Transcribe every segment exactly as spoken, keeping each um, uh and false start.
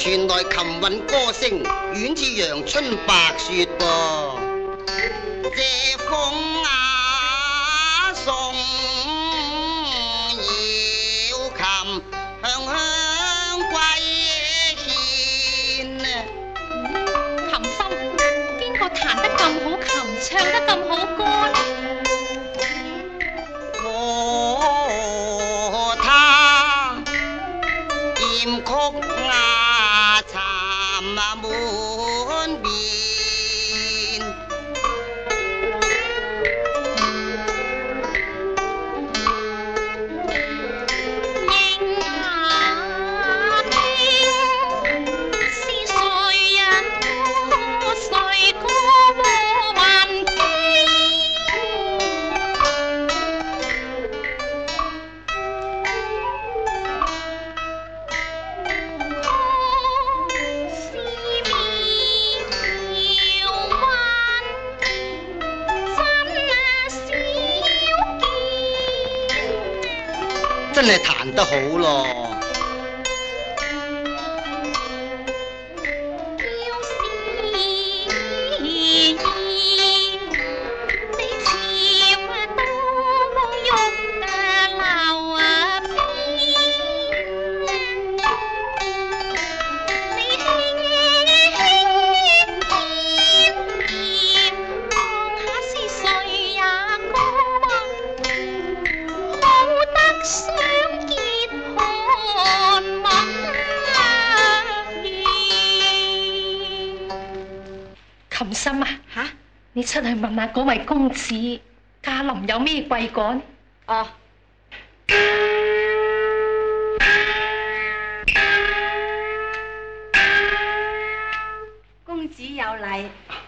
傳來琴韻歌聲，遠似陽春白雪噃。借風啊送瑤琴，香香歸獻。 琴心，邊個彈得咁好琴，唱得咁好歌呢？ 我他劍曲啊殘啊滿面， 應啊聽，是誰人歌誰歌和還記？ 真係彈得好咯！ 琴心啊，吓，你出去問下嗰位公子駕臨有咩貴幹？ 哦。公子有禮，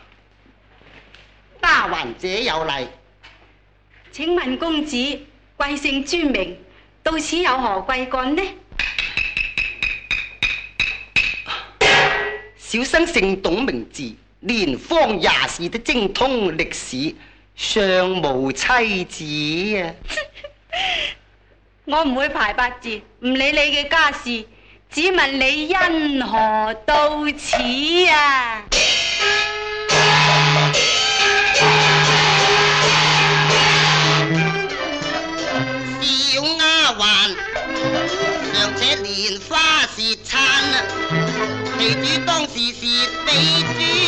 丫鬟姐有禮。 請問公子貴姓尊名？到此有何貴幹呢？ 小生姓董，名字。年方廿四的精通歷史，尚無妻子啊！ 我唔會排八字，唔理你嘅家事，只問你因何到此啊？ 小丫鬟尚且蓮花舌燦啊，其主當時是比主。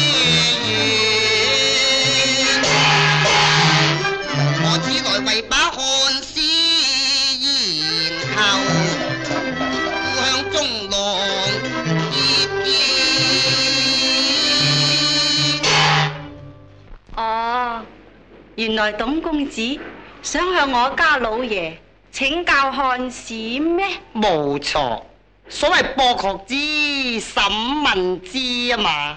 我此來為把漢詩研求，故鄉中郎結義。 哦，原來董公子想向我家老爺請教漢史咩？ 冇錯，所謂博學之，審問之啊嘛。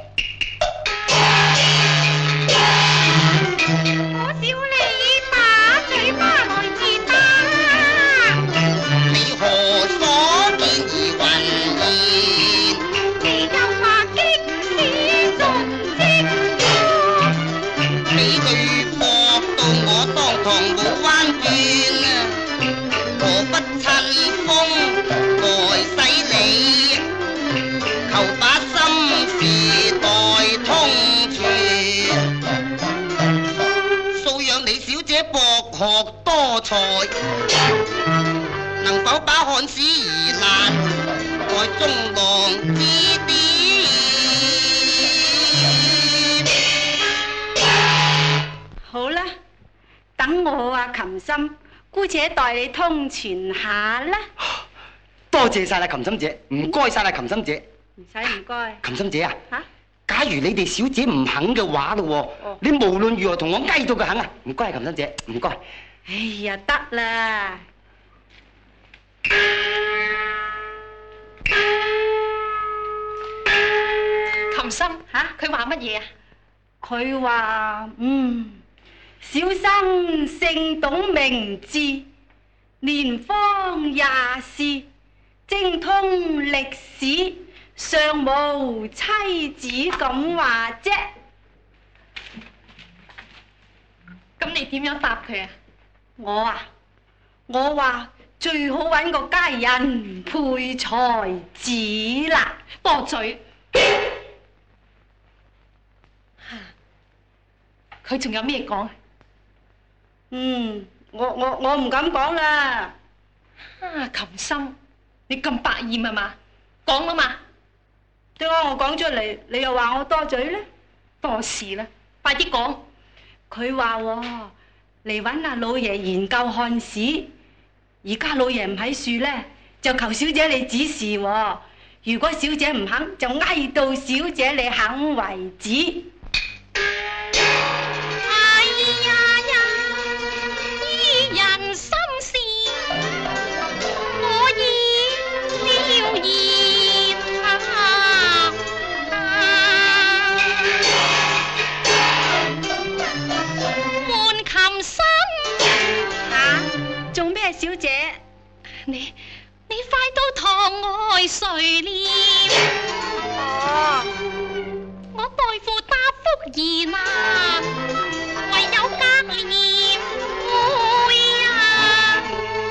我笑你把嘴巴來自打， 你何所見而雲言？ 你又話激似足跡， 你對博到我當堂冇彎轉啊！何不趁風來洗你，求把心事代通傳，素養你小姐博學多才，能否把漢史疑難在中郎指點？ 好啦，等我啊琴心，姑且代你通傳下啦。 多謝晒啦，琴心姐，唔該晒啦，琴心姐。 唔使唔該。 琴心姐啊， 嚇！ 假如你哋小姐唔肯嘅話咯， 哦你無論如何同我嗌到佢肯啊！唔該，琴心姐，唔該。 哎呀，得啦。 琴心吓，佢話乜嘢啊？ 佢話嗯，小生姓董，名字年方廿四，精通歷史，尚無妻子咁話啫。 咁你點樣答佢啊？ 我啊，我話最好揾個佳人配才子啦。 駁嘴。佢仲有咩講？ 嗯，我我我唔敢講啦。 啊，琴心，你咁百厭係嘛？講啦嘛。 點解我講出嚟，你又話我多嘴呢？ 多事啦，快啲講。 佢話喎，嚟揾阿老爺研究漢史，而家老爺唔喺樹呢，就求小姐你指示喎。如果小姐唔肯，就挨到小姐你肯為止。小姐， 你你快到堂外睡了。 哦， 我代父答覆言啊，唯有隔年會啊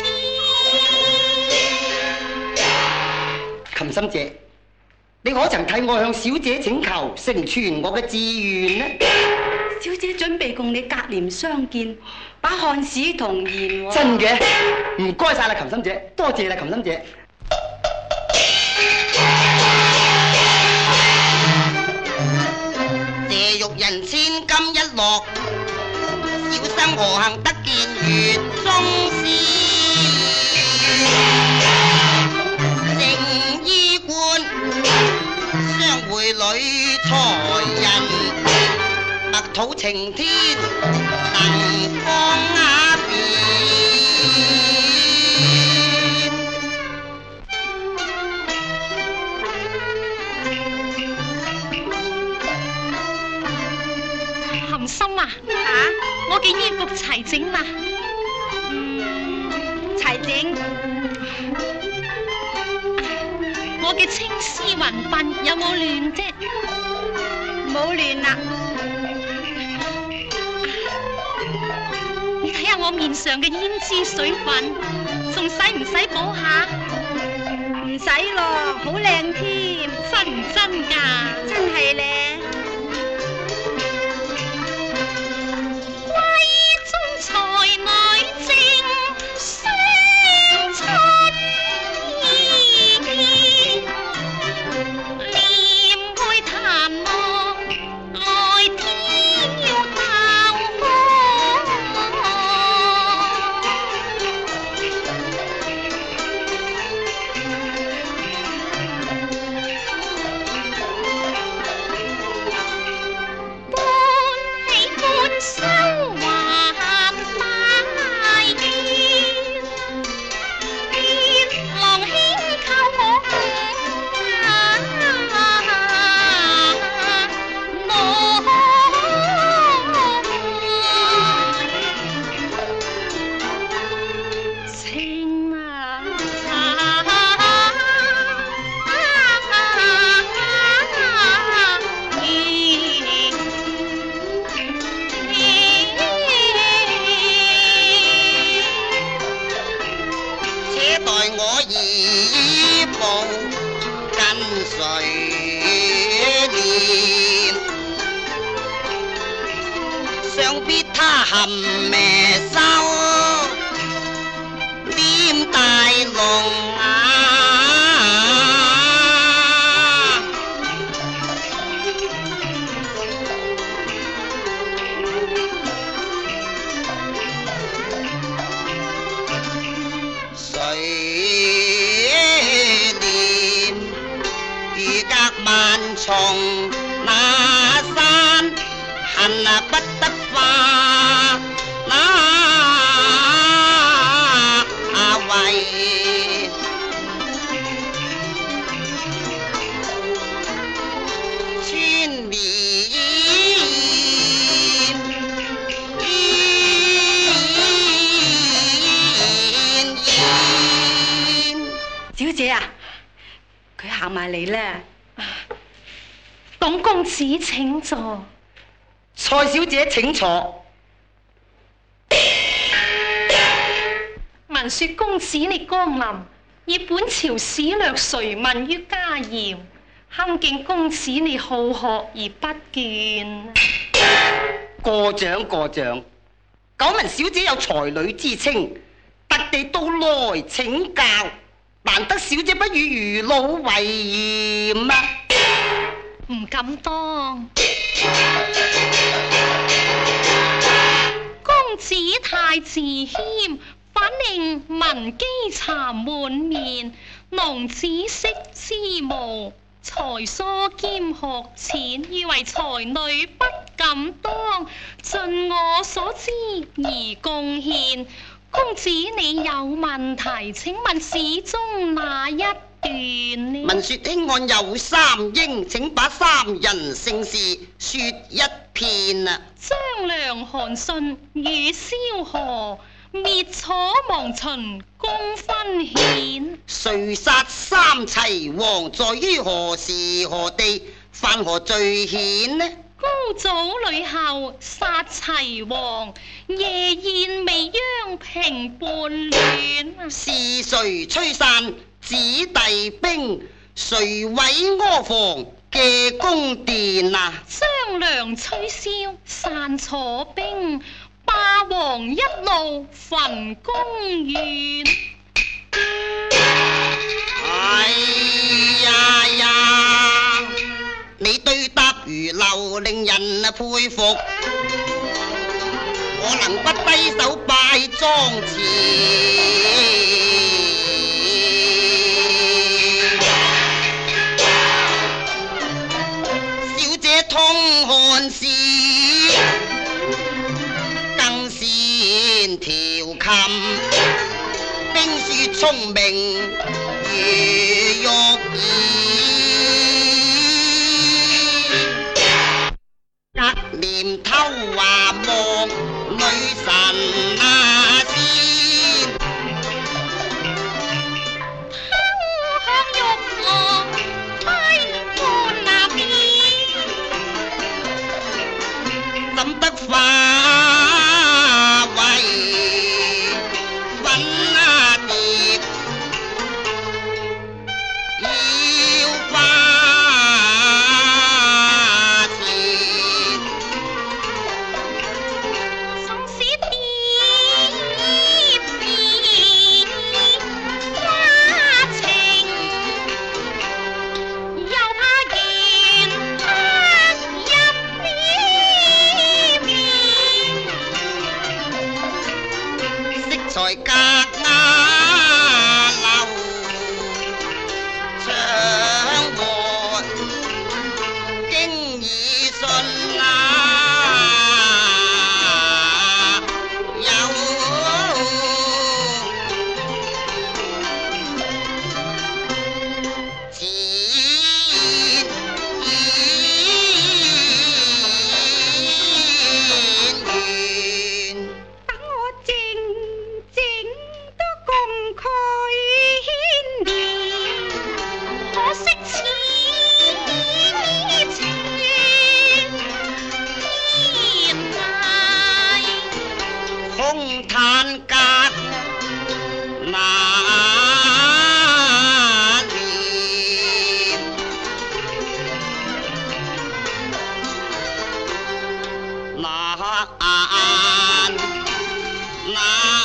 見。 琴心姐，你可曾替我向小姐請求，成全我嘅志願呢？ 小姐準備共你隔年相見，把漢史同言喎。 真嘅，唔該晒啦，琴心姐，多謝啦，琴心姐。 謝玉人千金一落，小生何幸得見月中師？正衣冠，相會女才人。白土晴天，能方雅變。 含心啊！ 啊！ 我嘅衣服齊整嘛？ 嗯，齊整。 我嘅青絲雲鬢有冇亂啫？ 冇亂啦。 你睇下我面上嘅胭脂水分，仲使唔使補下？ 唔使咯，好靚添。 真唔真㗎？ 真係咧。 閨中才女正相襯意，念去檀木來挑逗風。 含咩收點大龍啊！水簾如隔萬重那山，恨啊不得化。 小姐啊，佢行埋嚟咧。 董公子請坐。 蔡小姐請坐。 咪聞說公子你光臨，以本朝史略垂問於家謠，堪敬公子你好學而不倦。 過獎過獎，久聞小姐有才女之稱，特地到來請教，難得小姐不與愚老為嫌啊！ 唔敢當。公子太自謙，反令聞譏讒滿面。奴子識之無，才疏兼學淺，以為才女不敢當，盡我所知而貢獻。公子你有問題，請問史中哪一段呢？ 聞說兄案有三英，請把三人姓氏說一遍啊！ 張良、韓信與蕭何，滅楚亡秦功分顯。 誰殺三齊王，在於何時何地，犯何罪顯呢？ 高祖呂后殺齊王，夜宴未央平叛亂。 是誰吹散子弟兵？誰毀阿房嘅宮殿啊？ 張良吹簫散楚兵，霸王一怒焚宮苑。 哎呀呀！你對答如流，令人啊佩服。我能不低手拜莊前？小姐通漢詩，更善調琴，冰雪聰明如玉兒。隔簾偷話望女神啊仙， 香玉娥推冠那邊， 怎得化為粉啊蝶？要花才隔瓦樓長和經已信啊，有此言緣。 等我靜靜都共佢牽連，可惜此情天涯， 空嘆隔那年，那眼那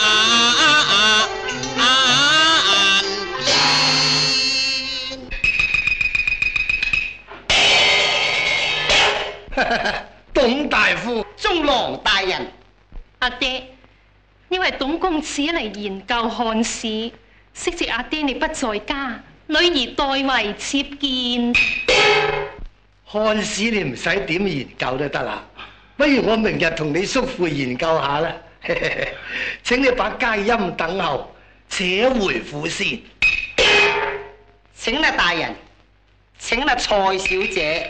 眼董大夫，中郎大人。 阿爹，因為董公子嚟研究漢史，昔值阿爹你不在家，女兒代為接見。 漢史你唔使點研究都得啦，不如我明日同你叔父研究下啦。請你把佳音等候，且回府先。 請啦大人，請啦蔡小姐。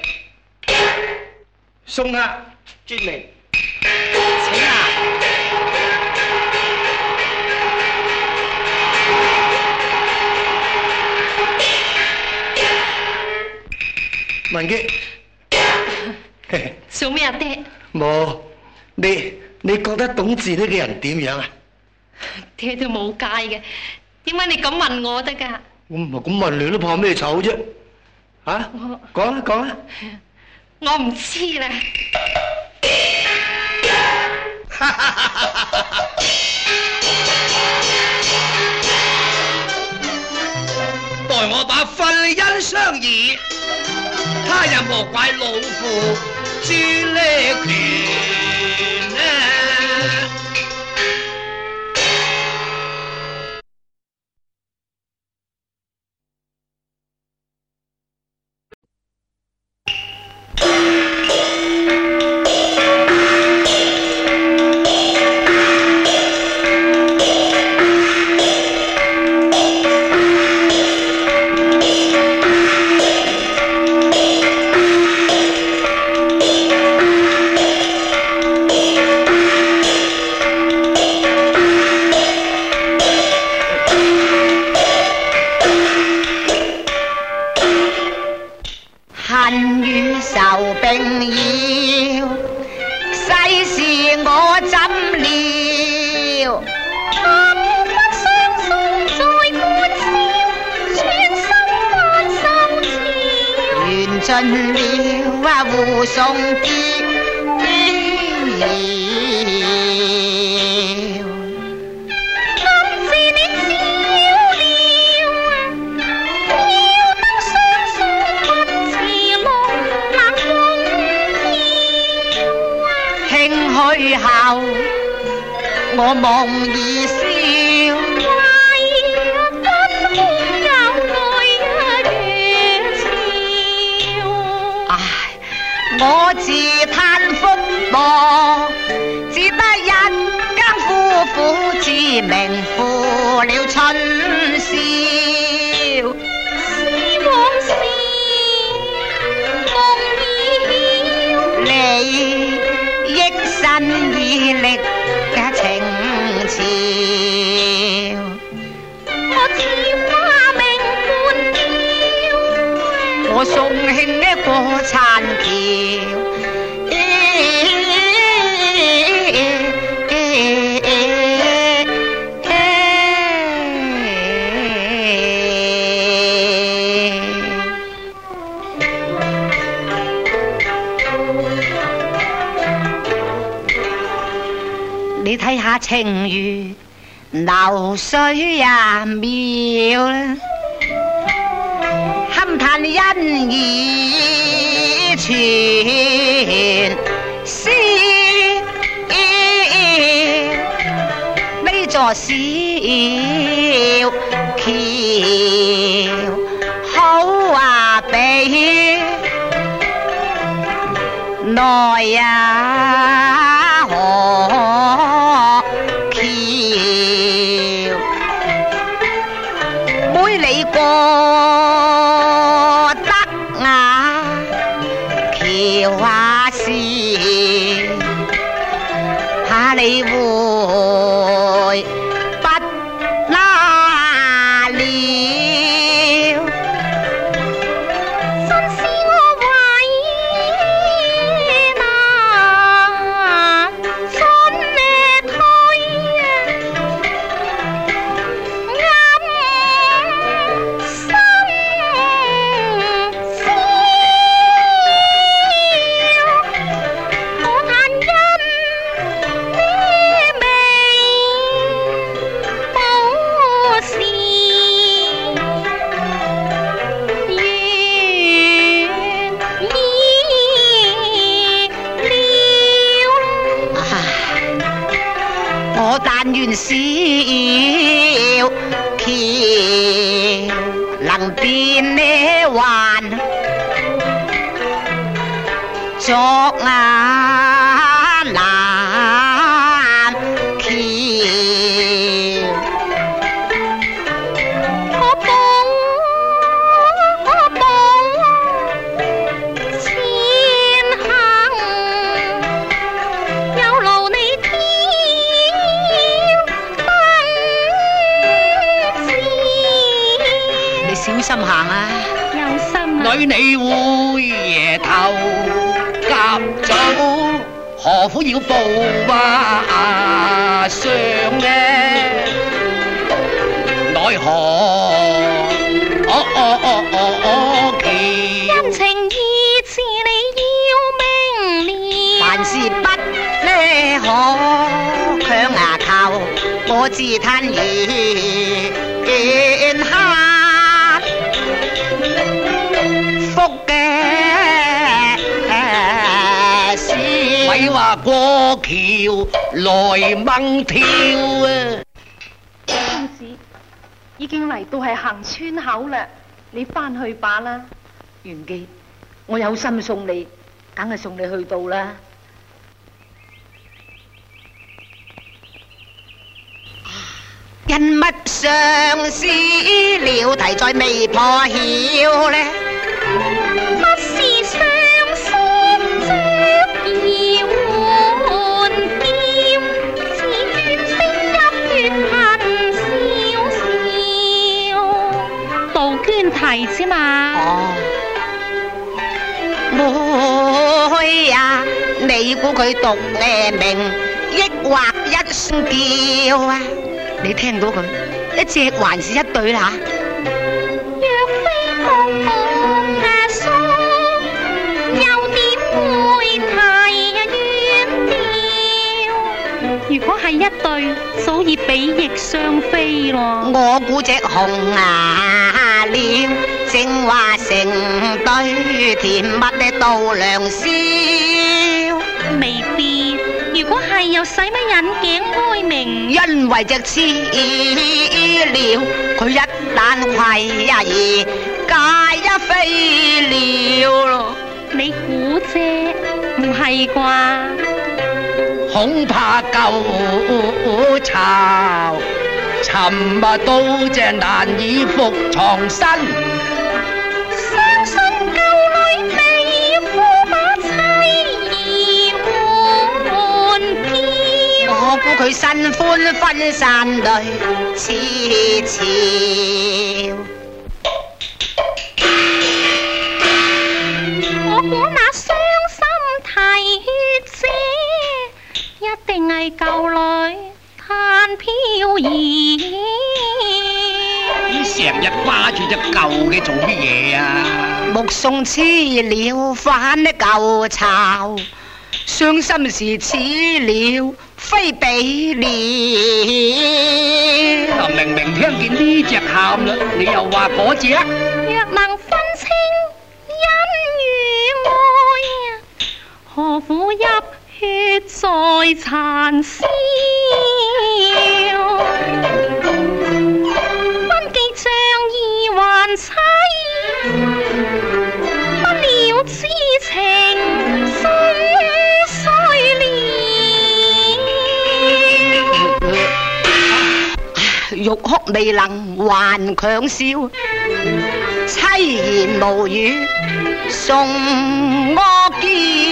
送啦， 遵命。請啦。 文傑， 做咩阿爹？ 冇，你你覺得董志呢個人點樣啊？ 爹都冇戒嘅，點解你咁問我得㗎？ 我唔係咁問你，都怕咩醜啫？啊，講啦講啦。 我唔知啦。 待我把婚姻相議，他日莫怪老夫諸力權啊！ 恨與仇並要，世事我怎料？ 恨不相送在歡笑，穿心翻心潮。 緣盡了啊，互送別了。去後我夢已消， 唯分空有淚月潮。 唉，我自嘆福薄，只得一更夫婦，自命負了春宵。 是往事夢已曉， 你益身以力嘅情潮， 我似花明半嬌， 我送慶嘅過殘橋。你睇下情如流水啊妙啦，堪嘆恩義全消。呢座小橋好啊比來啊河橋，每你過得啊橋啊是，怕你會不拉了。我但願小橋能變呢還作啊南橋， 我保我保前行，有勞你挑燈線。 你小心行啊！ 有心啊！ 女你會夜頭夾早何苦要步馬上呢？奈何哦哦哦哦哦奇， 恩情義字你要明了， 凡事不呢可強牙靠，我自嘆緣客福嘅事， 咪話過橋來掹跳啊！ 公子已經嚟到係行村口啦，你翻去吧啦。 元記，我有心送你，梗係送你去到啦。 因乜相思了，題在未破曉呢？ 不是相思着要換劍，是怨聲泣血恨少少，杜鹃題啫嘛。 哦，妹呀，你估佢讀咩名，抑或一聲叫啊？你聽到佢一隻還是一對啦？ 若非共夢啊疏，又點會提怨調？如果係一對，早已比翼雙飛咯。 我估隻紅牙鳥正話成對甜蜜嘅度良宵， 未必。如果係又使乜引頸哀鳴？ 因為隻雌鳥佢一旦攜呀兒解一飛了咯。 你估啫，唔係啩？ 恐怕舊巢尋物到隻難以復藏身。 相信舊女被驸馬妻兒換飄。 我估佢新歡分散淚痴潮。 我估那傷心啼血者，一定係舊女嘆飄兒。 你成日掛住隻舊嘅做乜嘢啊？ 目送雌鳥返舊巢，傷心時雌鳥飛比了。 嗱，明明聽見呢隻喊啦，你又話嗰隻？ 若能分清恩與愛，何苦泣血在殘宵？分記仗義還妻，不了知情心碎了。 欲哭未能還強笑，妻言無語送我嬌。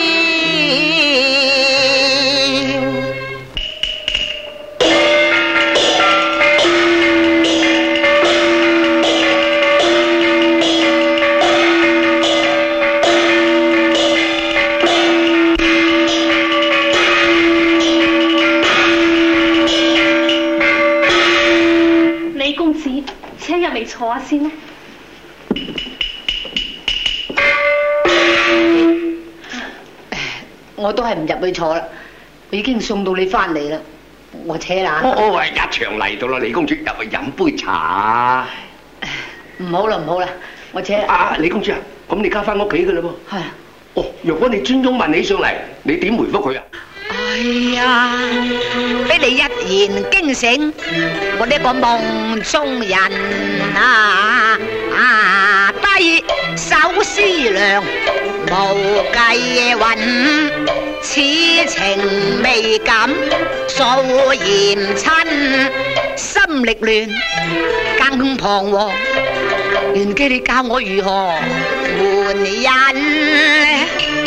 李公子，請入嚟坐下先啦。 我都係唔入去坐啦，我已經送到你翻嚟啦，我扯啦。 哦哦，喂，一場嚟到啦，李公主入去飲杯茶。 唔好啦唔好啦，我扯。 啊，李公主啊，咁你家翻屋企噶啦噃。 係。 哦，若果你專登問起上嚟，你點回覆佢啊？ 哎呀，俾你一言驚醒我呢個夢中人啊！啊，低手思量無計揾，此情未敢訴言親，心力亂更彷徨。元基，你教我如何換人？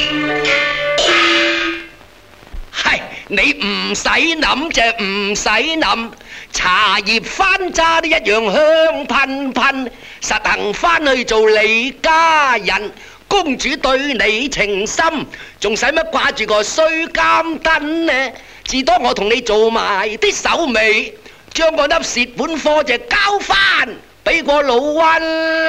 係你唔使諗就唔使諗，茶葉翻渣都一樣香噴噴，實行翻去做李家人， 公主對你情深，仲使乜掛住個衰監燈呢？自當我同你做埋啲手尾，將嗰粒蝕本貨就交翻俾個老溫呢。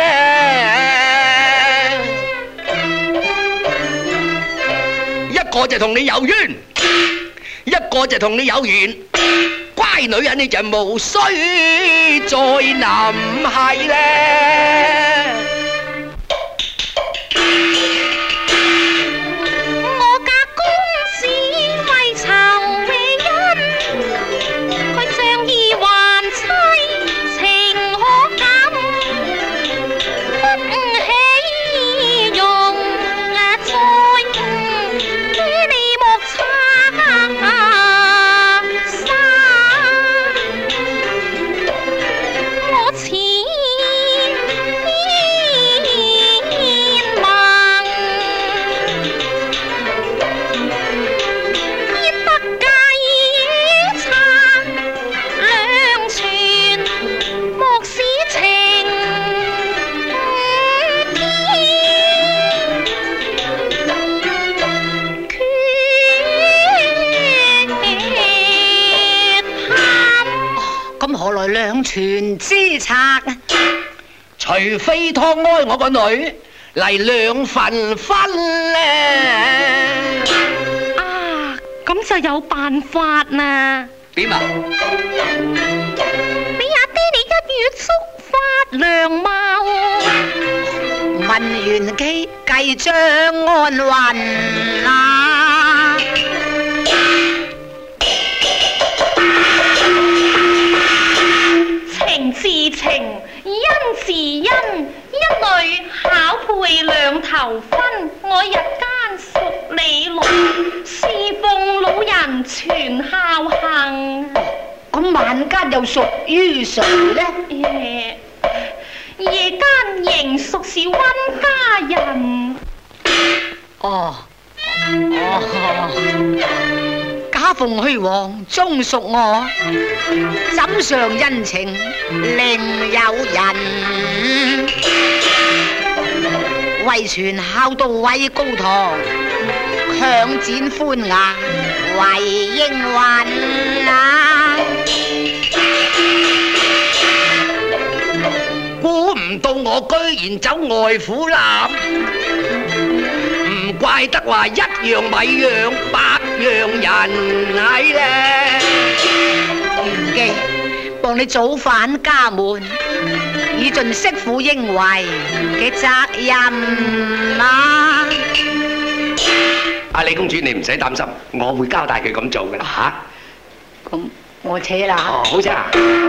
一個就同你有冤，一個就同你有緣。乖女人你就無需再諗係咧。 我家公子為仇為恩，佢仗義還妻情可感，不起用啊再與你莫差生，我前何來兩全之策？ 除非湯哀我個女嚟兩份分呢。 啊，咁就有辦法啦。 點啊？ 俾阿爹你一月觸發良貌， 問完機計將安運啊！ 情是情，因是因，一對巧配兩頭分。我日間屬你龍，侍奉老人全孝行。 咁晚間又屬於誰呢？ 夜夜間仍屬是溫家人。 哦哦，假鳳虛凰終屬我，枕上恩情另有人。為傳孝道偉高堂，強展寬顏為應允啊！ 估唔到我居然走外父男，唔怪得話一樣米養百樣人係咧。 元基幫你早返家門，以盡媳婦應為嘅責任啊！ 阿李公主，你唔使擔心，我會交代佢咁做嘅啦嚇。 咁我扯啦。 哦，好啫。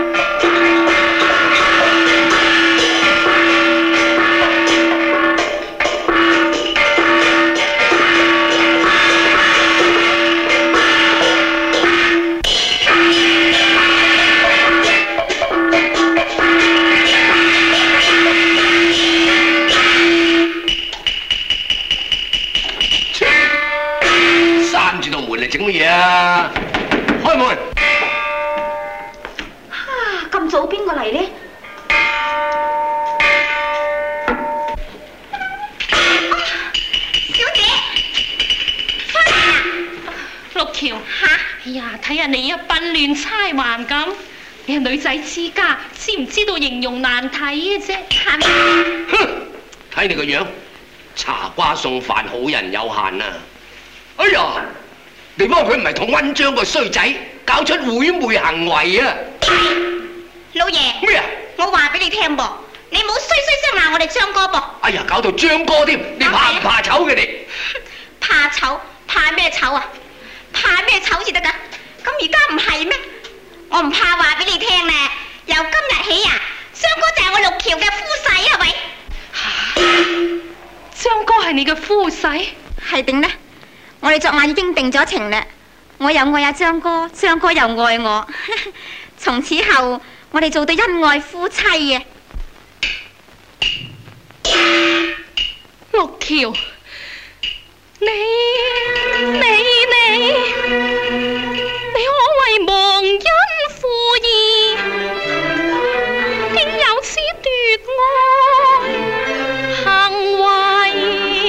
整乜嘢啊？開門！ 哈，咁早邊個嚟呢？ 小姐，翻嚟啦！ 六橋， 嚇！ 哎呀，睇下你一鬢亂釵環咁，你係女仔之家，知唔知道形容難睇嘅啫？係咪？ 哼！睇你個樣，茶瓜送飯好人有限啊！哎呀！你幫佢唔係同溫章個衰仔搞出會昧行為啊！ 老爺咩啊？ 我話俾你聽噃，你冇衰衰聲鬧我哋張哥噃。 哎呀，搞到張哥添，你怕唔怕醜嘅你？ 怕醜？怕咩醜啊？怕咩醜至得㗎？咁而家唔係咩？我唔怕話俾你聽咧，由今日起啊，張哥就係我六橋嘅夫婿啊喂！ 張哥係你嘅夫婿？ 係定呢？我哋昨晚已經定咗情啦，我又愛阿張哥，張哥又愛我，從此後我哋做對恩愛夫妻嘅。 六橋，你你你你可謂忘恩負義，竟有此奪愛行為。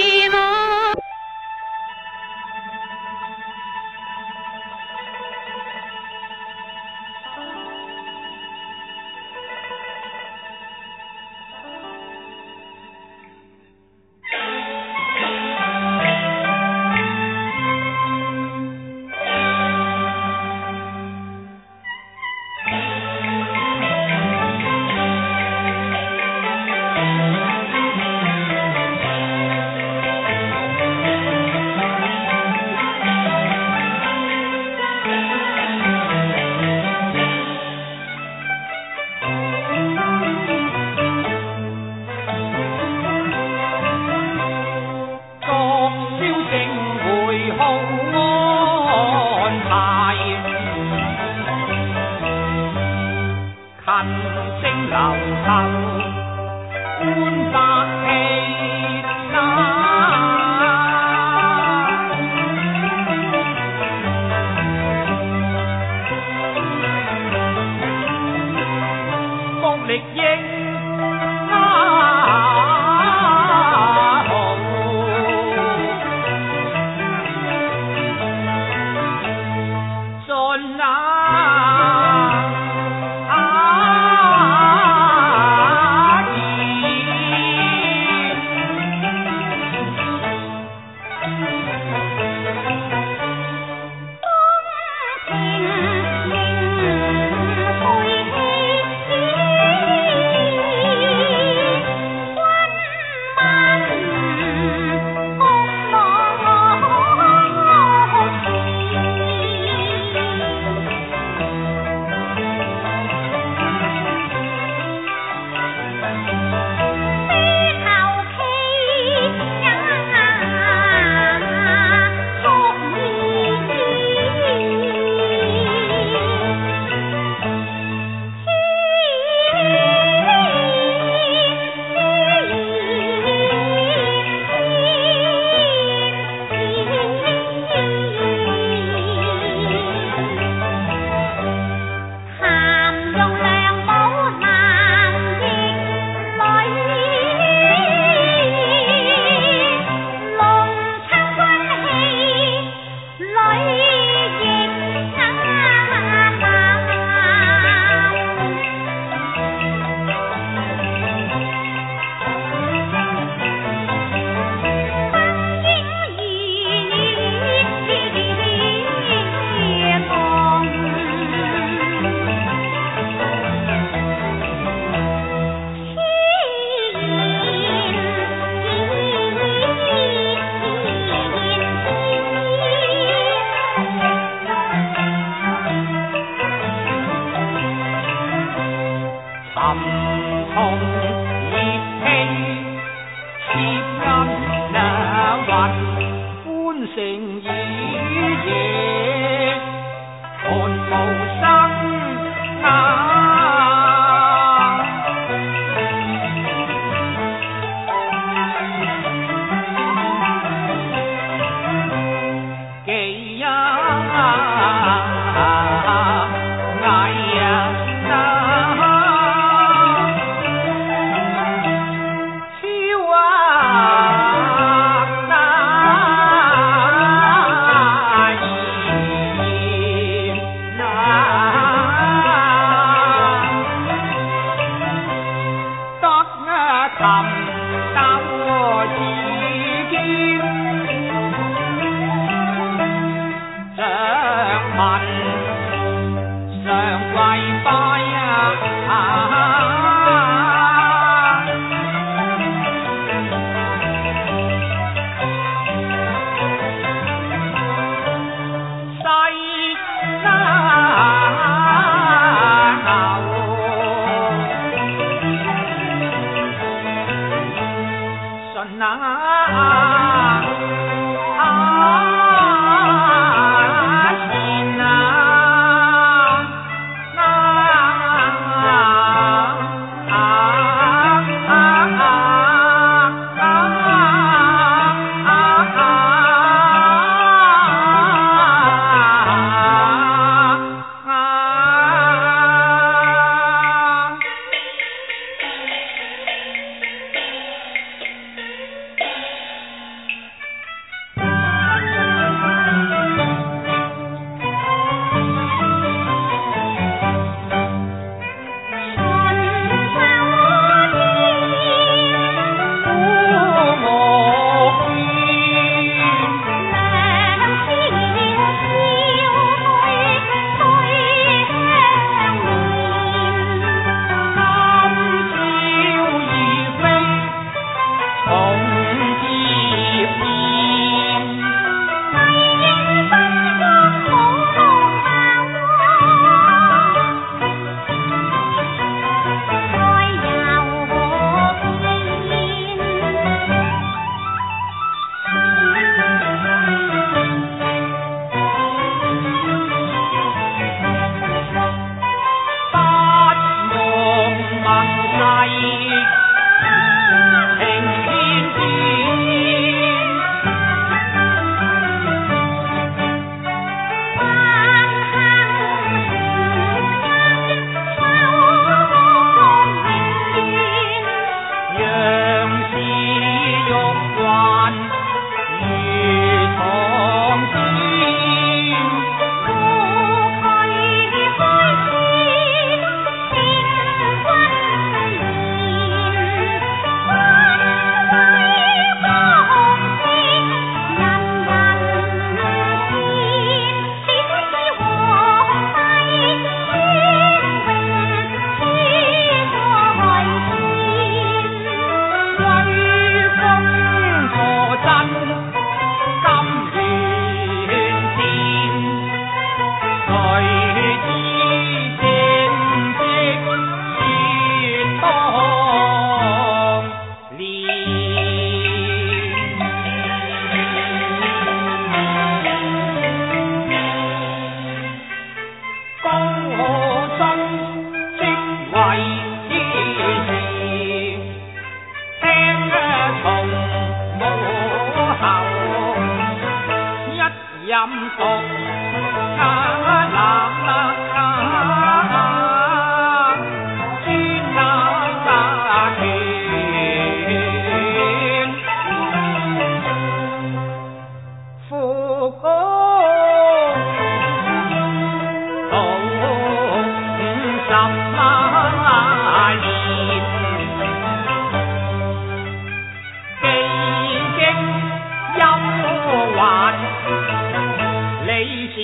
理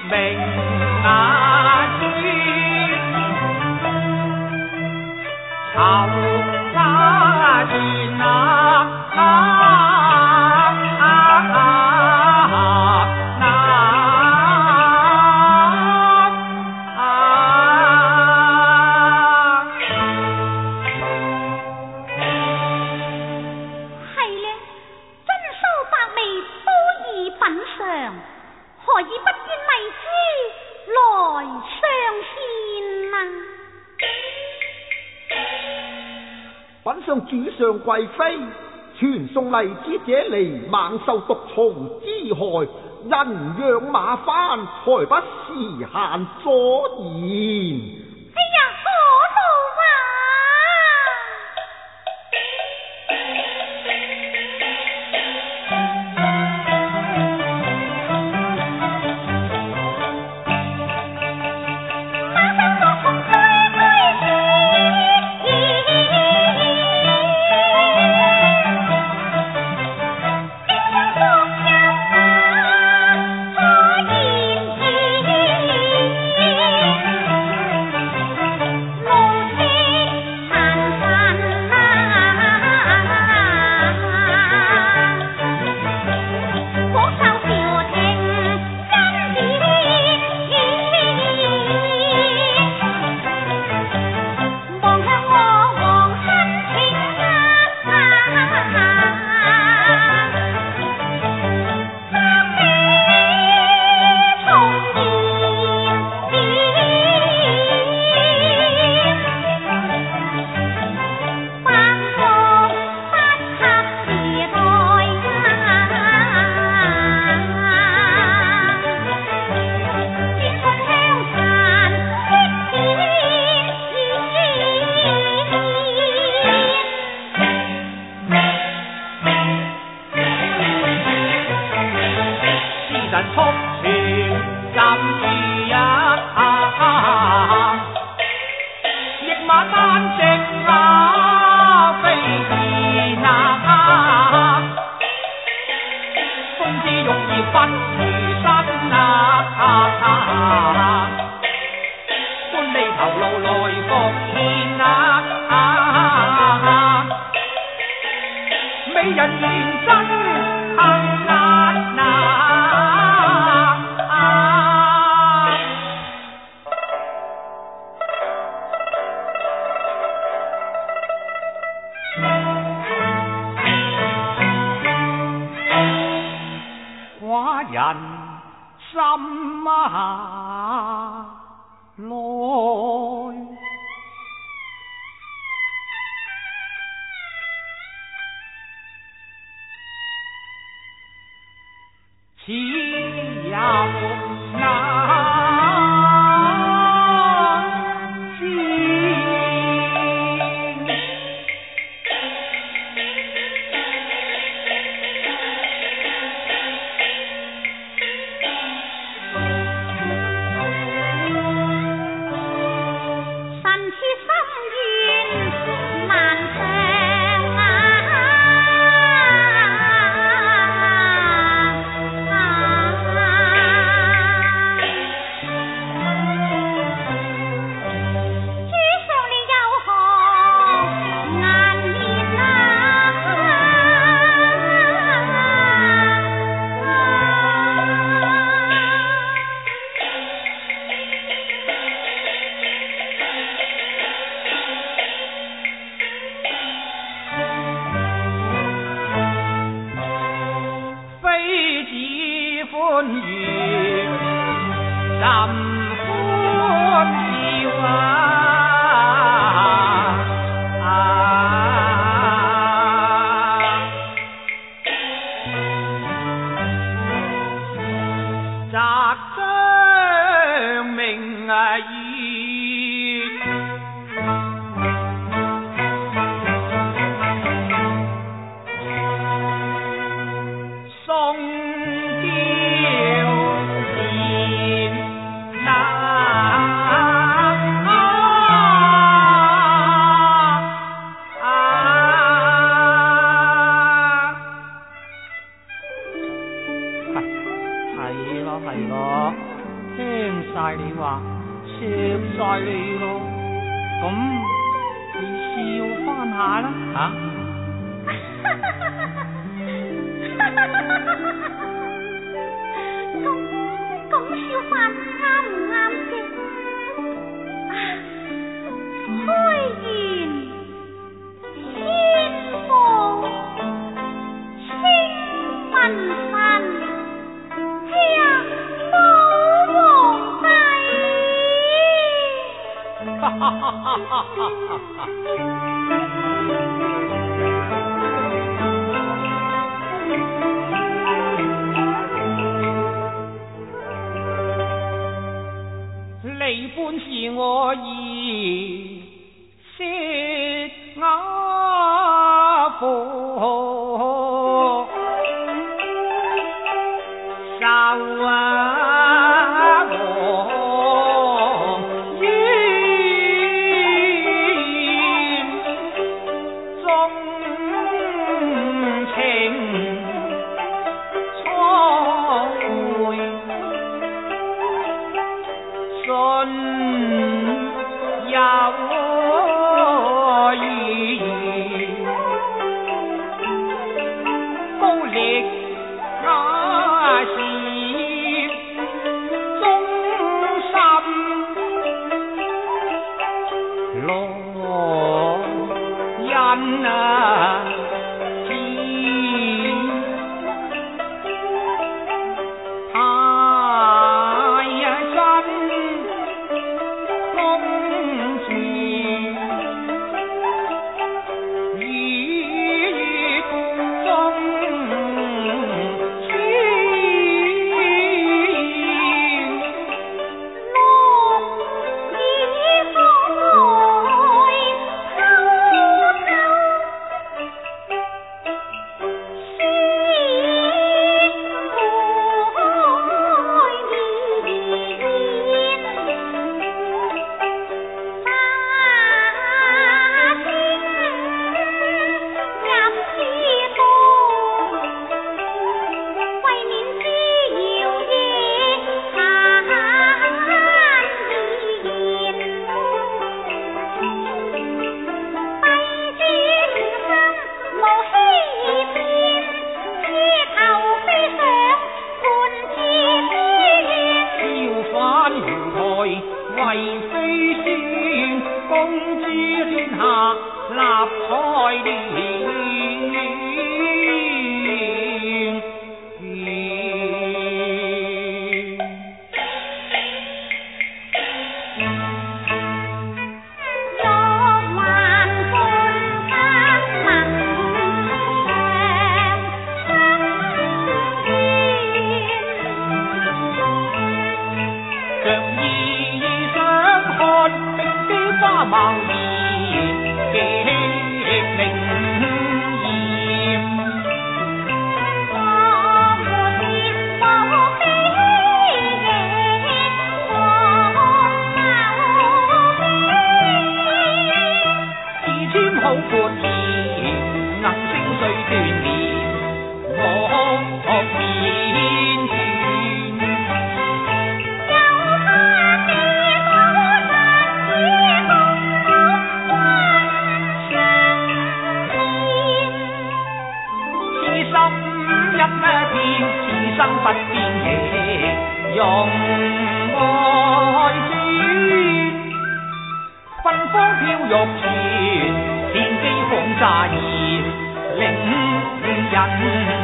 明啊月，愁花船啊！ 本上主上贵妃，传送荔枝者嚟，猛受毒虫之害，人仰马翻，才不时限阻延。 哎呀，可怒啊！ 聽晒你話，錫晒你咯，咁你笑翻下啦嚇！ 咁咁笑法啱唔啱啫？開言天王清文臣，係啊，老皇帝。 哈哈哈哈哈哈！你本是我兒薛雅婦，受啊王冤，縱情錯會。信有意，高力雅士忠心，羅恩啊知，太真。為非先，公之天下立彩年。貿然極靈驗，我沒見過飛翼我自謙好闊言，能聲碎斷連，我面前。生不變亦用愛轉，芬芳飄玉泉，天機放乍現，令人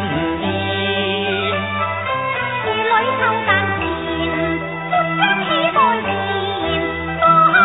憐。兒女偷間前，歡欣喜愛憐，多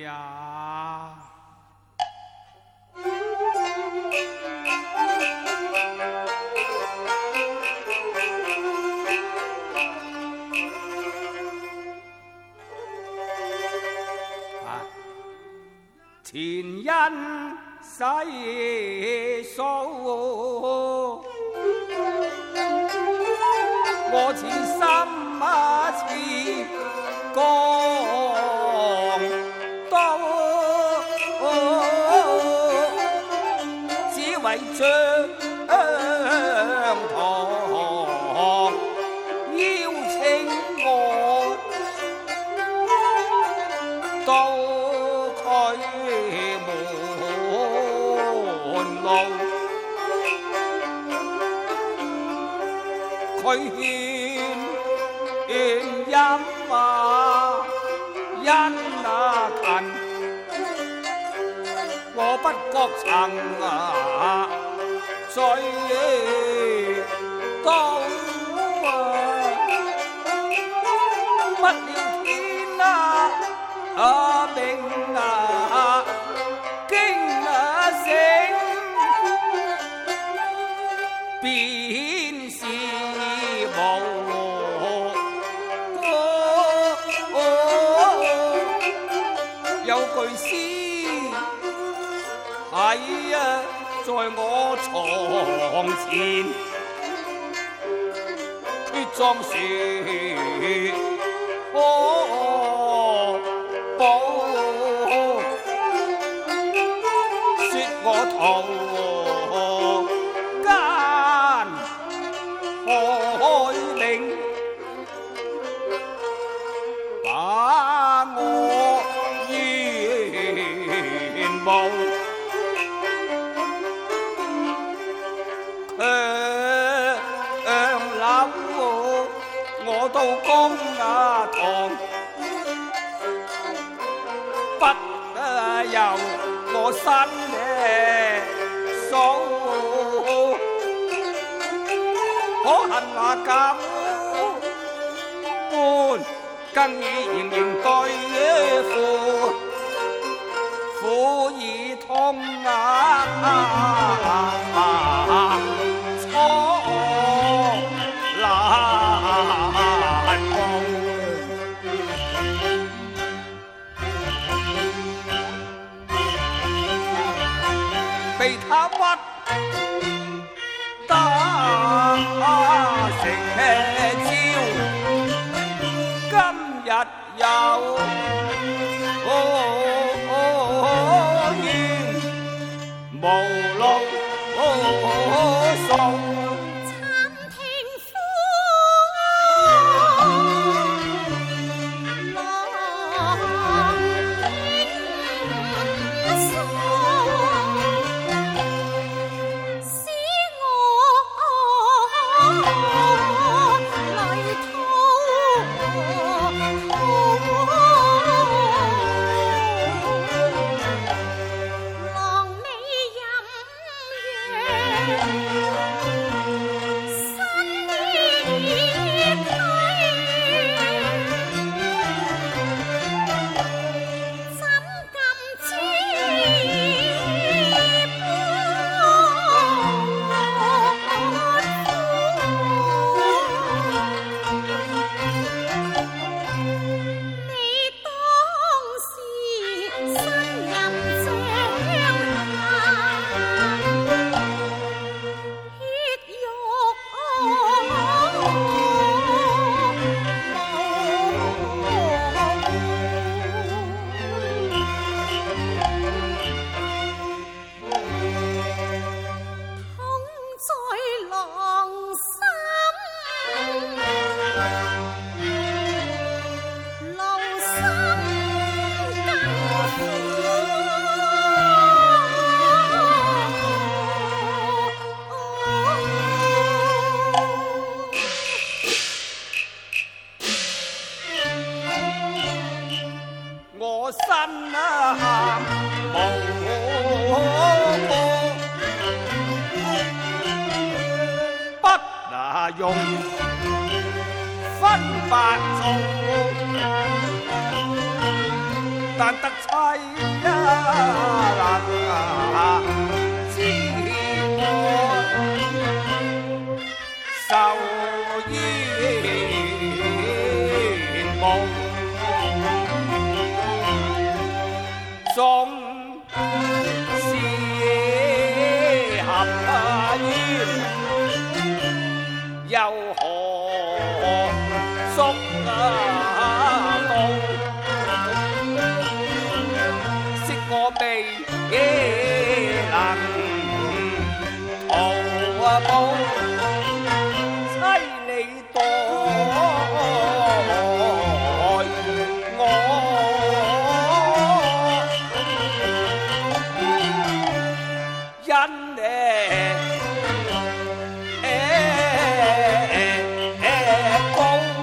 呀。前因世數，我似心啊似江刀，只為將堂邀請我到佢門路，佢勸勸音啊因啊近，我不覺曾啊醉到啊，不料天啊啊明啊驚啊醒，便是無有句詩喺啊在我床前，決裝說可保，說我途間開領，把我願慕強扭，我到公雅堂，不由我身嘅數，可恨那咁般，更已仍然對付，苦已痛啊！錯難報。被他屈打成吃蕉，今日有怨無路數。身啊無不那用分白做， 但得妻啊之愛，受煙夢，縱是合冤，又何宿啊夢？惜我未能逃步，妻你待我，因呢高。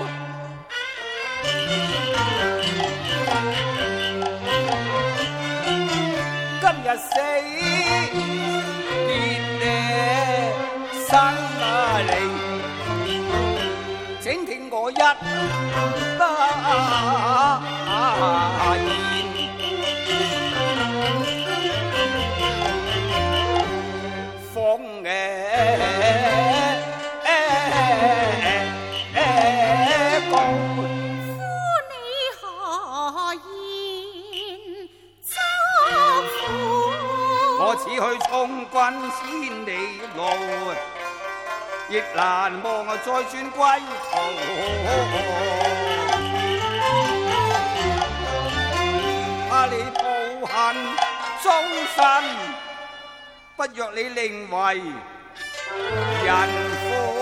今日死別呢生啊你，請聽我一得言，放誒高。我此去充軍千里路，亦難望再轉歸途。怕你抱恨終身，不若你寧為人婦。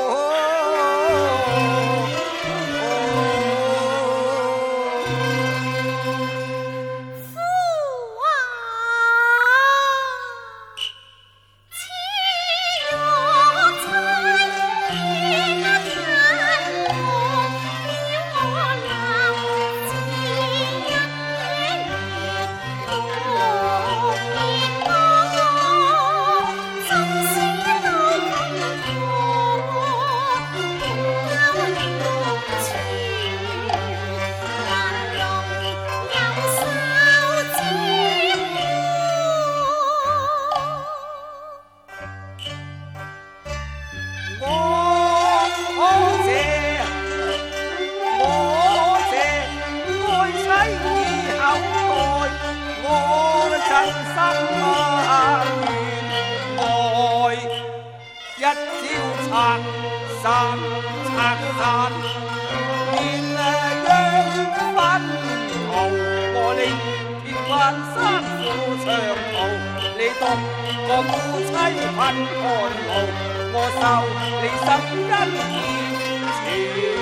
散拆散，變樣分毫，我令變幻山苦長途，你獨個夫妻困寒勞，我受你心恩義全。